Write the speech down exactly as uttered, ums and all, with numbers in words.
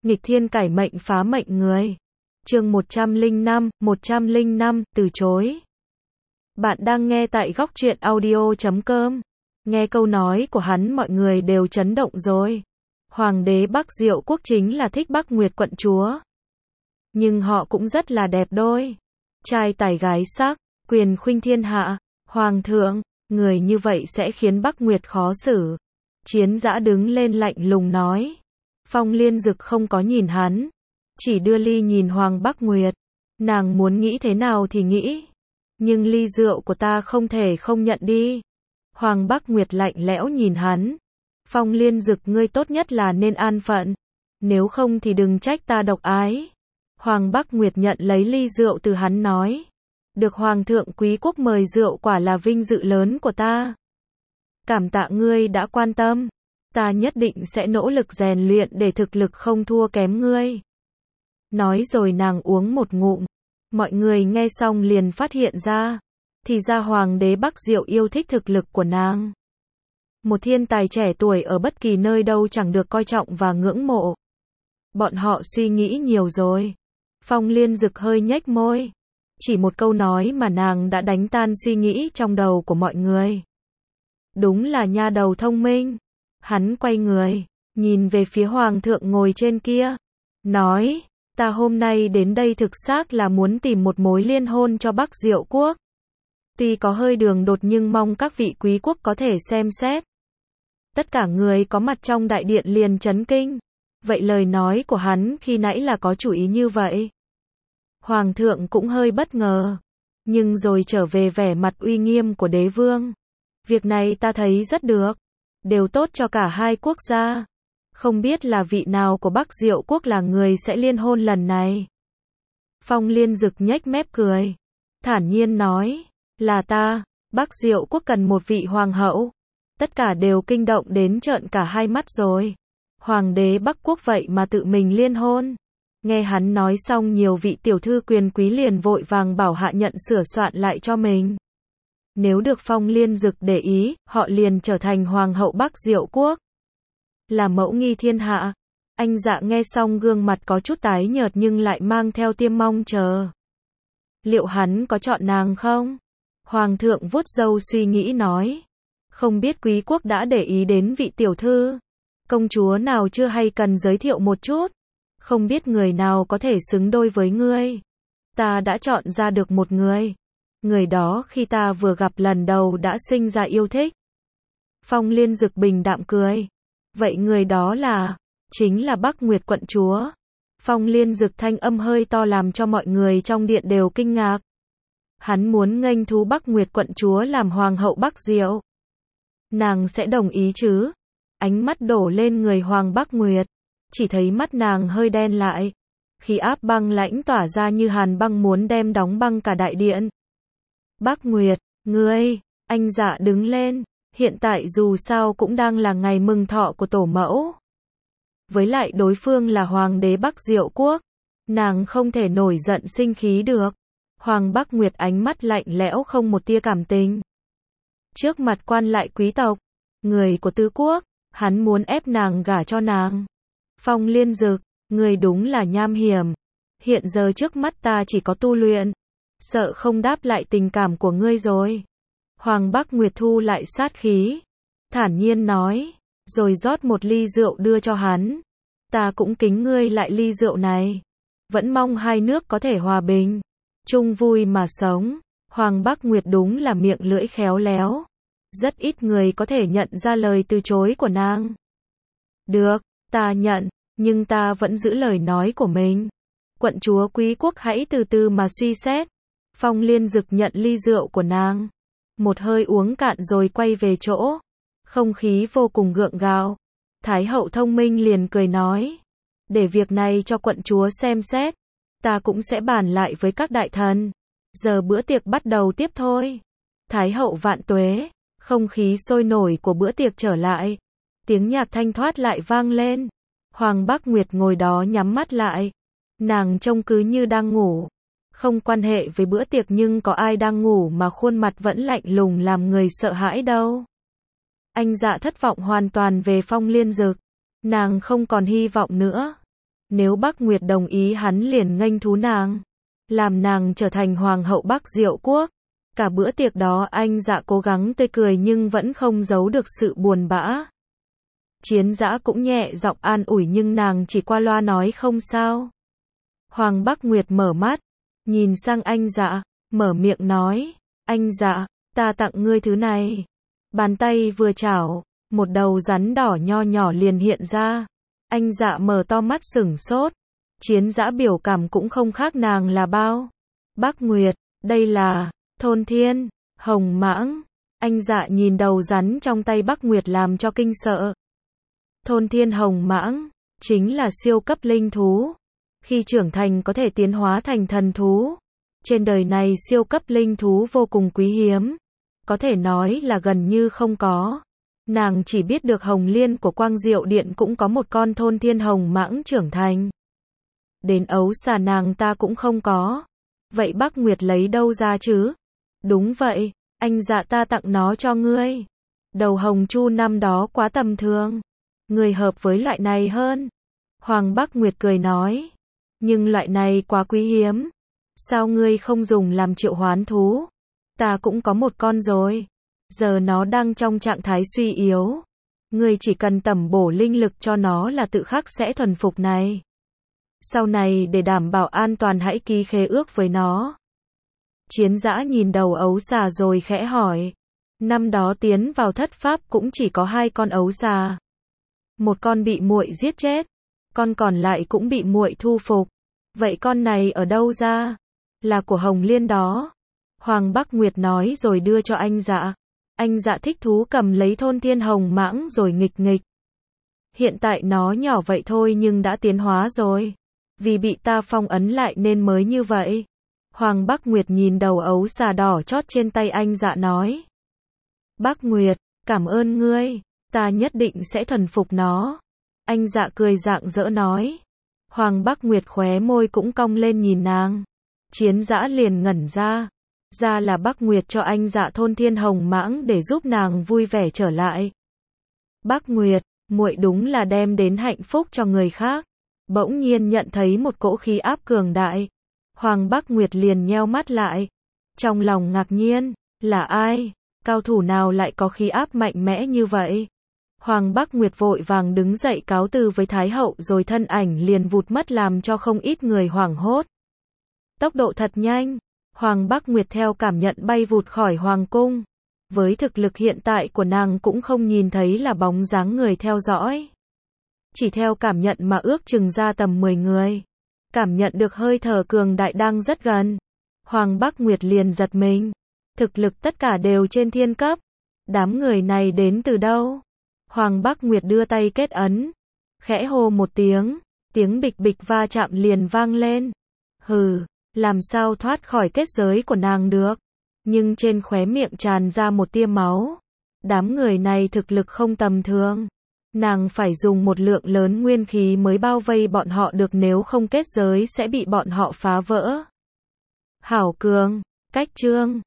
nghịch thiên cải mệnh phá mệnh người. Chương một trăm lẻ năm, một trăm lẻ năm, từ chối. Bạn đang nghe tại góc truyện audio chấm com. Nghe câu nói của hắn mọi người đều chấn động rồi. Hoàng đế Bắc Diệu Quốc chính là thích Bắc Nguyệt quận chúa. Nhưng họ cũng rất là đẹp đôi. Trai tài gái sắc, quyền khuynh thiên hạ. Hoàng thượng, người như vậy sẽ khiến Bắc Nguyệt khó xử. Chiến Dã đứng lên lạnh lùng nói. Phong Liên Dực không có nhìn hắn, chỉ đưa ly nhìn Hoàng Bắc Nguyệt. Nàng muốn nghĩ thế nào thì nghĩ, nhưng ly rượu của ta không thể không nhận đi. Hoàng Bắc Nguyệt lạnh lẽo nhìn hắn. Phong Liên Dực, ngươi tốt nhất là nên an phận, nếu không thì đừng trách ta độc ái. Hoàng Bắc Nguyệt nhận lấy ly rượu từ hắn nói. Được Hoàng thượng quý quốc mời rượu quả là vinh dự lớn của ta. Cảm tạ ngươi đã quan tâm. Ta nhất định sẽ nỗ lực rèn luyện để thực lực không thua kém ngươi. Nói rồi nàng uống một ngụm. Mọi người nghe xong liền phát hiện ra. Thì ra Hoàng đế Bắc Diệu yêu thích thực lực của nàng. Một thiên tài trẻ tuổi ở bất kỳ nơi đâu chẳng được coi trọng và ngưỡng mộ. Bọn họ suy nghĩ nhiều rồi. Phong Liên Dực hơi nhếch môi. Chỉ một câu nói mà nàng đã đánh tan suy nghĩ trong đầu của mọi người. Đúng là nha đầu thông minh. Hắn quay người, nhìn về phía Hoàng thượng ngồi trên kia. Nói, ta hôm nay đến đây thực xác là muốn tìm một mối liên hôn cho Bắc Diệu Quốc. Tuy có hơi đường đột nhưng mong các vị quý quốc có thể xem xét. Tất cả người có mặt trong đại điện liền chấn kinh. Vậy lời nói của hắn khi nãy là có chủ ý như vậy? Hoàng thượng cũng hơi bất ngờ. Nhưng rồi trở về vẻ mặt uy nghiêm của đế vương. Việc này ta thấy rất được. Đều tốt cho cả hai quốc gia. Không biết là vị nào của Bắc Diệu Quốc là người sẽ liên hôn lần này. Phong Liên Dực nhếch mép cười. Thản nhiên nói. Là ta. Bắc Diệu Quốc cần một vị hoàng hậu. Tất cả đều kinh động đến trợn cả hai mắt rồi. Hoàng đế Bắc Quốc vậy mà tự mình liên hôn. Nghe hắn nói xong nhiều vị tiểu thư quyền quý liền vội vàng bảo hạ nhận sửa soạn lại cho mình. Nếu được Phong Liên Dực để ý, họ liền trở thành Hoàng hậu Bắc Diệu Quốc. Là mẫu nghi thiên hạ. Anh Dạ nghe xong gương mặt có chút tái nhợt nhưng lại mang theo tiêm mong chờ. Liệu hắn có chọn nàng không? Hoàng thượng vuốt râu suy nghĩ nói. Không biết quý quốc đã để ý đến vị tiểu thư. Công chúa nào chưa hay cần giới thiệu một chút. Không biết người nào có thể xứng đôi với ngươi. Ta đã chọn ra được một người. Người đó khi ta vừa gặp lần đầu đã sinh ra yêu thích. Phong Liên Dực bình đạm cười. Vậy người đó là, chính là Bắc Nguyệt quận chúa. Phong Liên Dực thanh âm hơi to làm cho mọi người trong điện đều kinh ngạc. Hắn muốn nghênh thú Bắc Nguyệt quận chúa làm hoàng hậu Bắc Diệu. Nàng sẽ đồng ý chứ? Ánh mắt đổ lên người Hoàng Bắc Nguyệt. Chỉ thấy mắt nàng hơi đen lại. Khí áp băng lãnh tỏa ra như hàn băng muốn đem đóng băng cả đại điện. Bắc Nguyệt, ngươi, anh Dạ đứng lên, hiện tại dù sao cũng đang là ngày mừng thọ của tổ mẫu. Với lại đối phương là Hoàng đế Bắc Diệu Quốc, nàng không thể nổi giận sinh khí được. Hoàng Bắc Nguyệt ánh mắt lạnh lẽo không một tia cảm tình. Trước mặt quan lại quý tộc, người của tứ quốc, hắn muốn ép nàng gả cho nàng. Phong Liên Dực, ngươi đúng là nham hiểm. Hiện giờ trước mắt ta chỉ có tu luyện. Sợ không đáp lại tình cảm của ngươi rồi. Hoàng Bắc Nguyệt thu lại sát khí. Thản nhiên nói. Rồi rót một ly rượu đưa cho hắn. Ta cũng kính ngươi lại ly rượu này. Vẫn mong hai nước có thể hòa bình. Chung vui mà sống. Hoàng Bắc Nguyệt đúng là miệng lưỡi khéo léo. Rất ít người có thể nhận ra lời từ chối của nàng. Được, ta nhận. Nhưng ta vẫn giữ lời nói của mình. Quận chúa quý quốc hãy từ từ mà suy xét. Phong Liên Dực nhận ly rượu của nàng. Một hơi uống cạn rồi quay về chỗ. Không khí vô cùng gượng gạo. Thái hậu thông minh liền cười nói. Để việc này cho quận chúa xem xét. Ta cũng sẽ bàn lại với các đại thần. Giờ bữa tiệc bắt đầu tiếp thôi. Thái hậu vạn tuế. Không khí sôi nổi của bữa tiệc trở lại. Tiếng nhạc thanh thoát lại vang lên. Hoàng Bắc Nguyệt ngồi đó nhắm mắt lại. Nàng trông cứ như đang ngủ. Không quan hệ với bữa tiệc nhưng có ai đang ngủ mà khuôn mặt vẫn lạnh lùng làm người sợ hãi đâu. Anh Dạ thất vọng hoàn toàn về Phong Liên Dực. Nàng không còn hy vọng nữa. Nếu Bắc Nguyệt đồng ý hắn liền nghênh thú nàng, làm nàng trở thành hoàng hậu Bắc Diệu quốc. Cả bữa tiệc đó anh Dạ cố gắng tươi cười nhưng vẫn không giấu được sự buồn bã. Chiến Dã cũng nhẹ giọng an ủi nhưng nàng chỉ qua loa nói không sao. Hoàng Bắc Nguyệt mở mắt, nhìn sang anh Dạ, mở miệng nói, anh Dạ, ta tặng ngươi thứ này. Bàn tay vừa chảo, một đầu rắn đỏ nho nhỏ liền hiện ra. Anh Dạ mở to mắt sửng sốt. Chiến Dã biểu cảm cũng không khác nàng là bao. Bắc Nguyệt, đây là Thôn Thiên Hồng Mãng. Anh Dạ nhìn đầu rắn trong tay Bắc Nguyệt làm cho kinh sợ. Thôn Thiên Hồng Mãng chính là siêu cấp linh thú. Khi trưởng thành có thể tiến hóa thành thần thú. Trên đời này siêu cấp linh thú vô cùng quý hiếm. Có thể nói là gần như không có. Nàng chỉ biết được Hồng Liên của Quang Diệu Điện cũng có một con Thôn Thiên Hồng Mãng trưởng thành. Đến ấu xà nàng ta cũng không có. Vậy Bắc Nguyệt lấy đâu ra chứ? Đúng vậy, anh Dạ ta tặng nó cho ngươi. Đầu hồng chu năm đó quá tầm thường. Người hợp với loại này hơn. Hoàng Bắc Nguyệt cười nói. Nhưng loại này quá quý hiếm. Sao ngươi không dùng làm triệu hoán thú? Ta cũng có một con rồi. Giờ nó đang trong trạng thái suy yếu. Ngươi chỉ cần tẩm bổ linh lực cho nó là tự khắc sẽ thuần phục này. Sau này để đảm bảo an toàn hãy ký khế ước với nó. Chiến Dã nhìn đầu ấu xà rồi khẽ hỏi. Năm đó tiến vào thất pháp cũng chỉ có hai con ấu xà. Một con bị muội giết chết, con còn lại cũng bị muội thu phục. Vậy con này ở đâu ra? Là của Hồng Liên đó. Hoàng Bắc Nguyệt nói rồi đưa cho anh Dạ. Anh Dạ thích thú cầm lấy Thôn Thiên Hồng Mãng rồi nghịch nghịch. Hiện tại nó nhỏ vậy thôi nhưng đã tiến hóa rồi. Vì bị ta phong ấn lại nên mới như vậy. Hoàng Bắc Nguyệt nhìn đầu ấu xà đỏ chót trên tay anh Dạ nói. Bắc Nguyệt, cảm ơn ngươi, ta nhất định sẽ thuần phục nó. Anh Dạ cười rạng rỡ nói. Hoàng Bắc Nguyệt khóe môi cũng cong lên nhìn nàng. Chiến Dã liền ngẩn ra. Ra là Bắc Nguyệt cho anh Dạ Thôn Thiên Hồng Mãng để giúp nàng vui vẻ trở lại. Bắc Nguyệt, muội đúng là đem đến hạnh phúc cho người khác. Bỗng nhiên nhận thấy một cỗ khí áp cường đại. Hoàng Bắc Nguyệt liền nheo mắt lại. Trong lòng ngạc nhiên, là ai? Cao thủ nào lại có khí áp mạnh mẽ như vậy? Hoàng Bắc Nguyệt vội vàng đứng dậy cáo từ với Thái hậu rồi thân ảnh liền vụt mất làm cho không ít người hoảng hốt. Tốc độ thật nhanh. Hoàng Bắc Nguyệt theo cảm nhận bay vụt khỏi hoàng cung. Với thực lực hiện tại của nàng cũng không nhìn thấy là bóng dáng người theo dõi. Chỉ theo cảm nhận mà ước chừng ra tầm mười người. Cảm nhận được hơi thở cường đại đang rất gần. Hoàng Bắc Nguyệt liền giật mình. Thực lực tất cả đều trên thiên cấp. Đám người này đến từ đâu? Hoàng Bắc Nguyệt đưa tay kết ấn. Khẽ hô một tiếng. Tiếng bịch bịch va chạm liền vang lên. Hừ, làm sao thoát khỏi kết giới của nàng được? Nhưng trên khóe miệng tràn ra một tia máu. Đám người này thực lực không tầm thường. Nàng phải dùng một lượng lớn nguyên khí mới bao vây bọn họ được, nếu không kết giới sẽ bị bọn họ phá vỡ. Hảo cường, cách chương